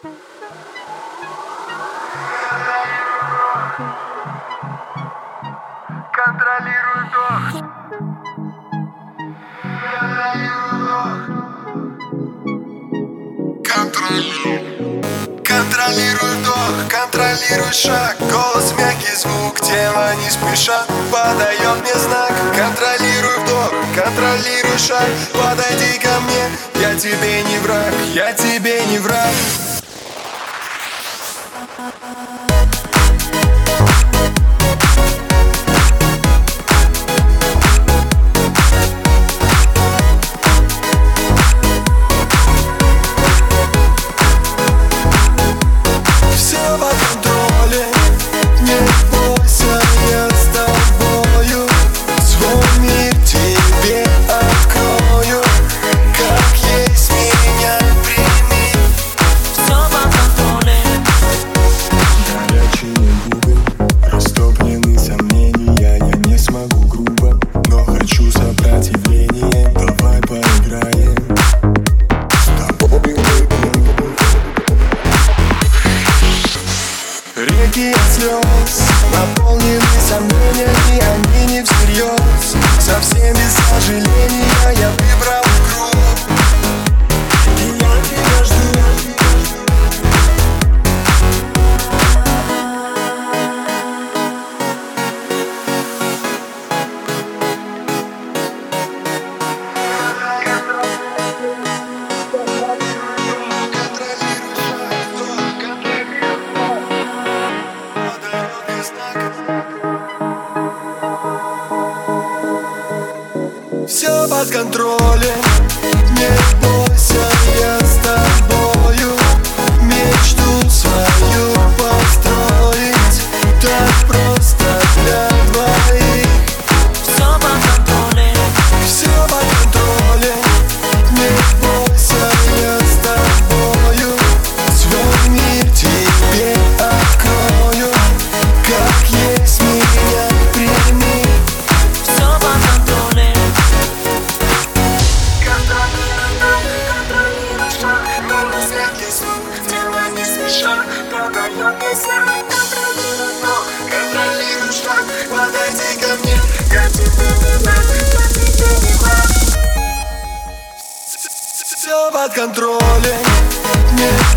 Контролируй вдох. Контролируй вдох, контролируй шаг. Голос, мягкий звук, тело не спеша подает мне знак. Контролируй вдох, контролируй шаг. Подойди ко мне, я тебе не враг, я тебе не враг. Реки от слез наполнены сомнениями, они не всерьез. Совсем без сожаления я выбрал круг, и я тебя жду. Все под контролем, не бойся, я с тобою. Мечту свою построить так просто для двоих. Все под контролем, все под контролем, не бойся, я с тобою. Свой мир тебе открою, как есть меня прими. все под контролем. Контролируй шаг, подойди ко мне, я тебе не враг, я тебе не враг. Все под контролем, не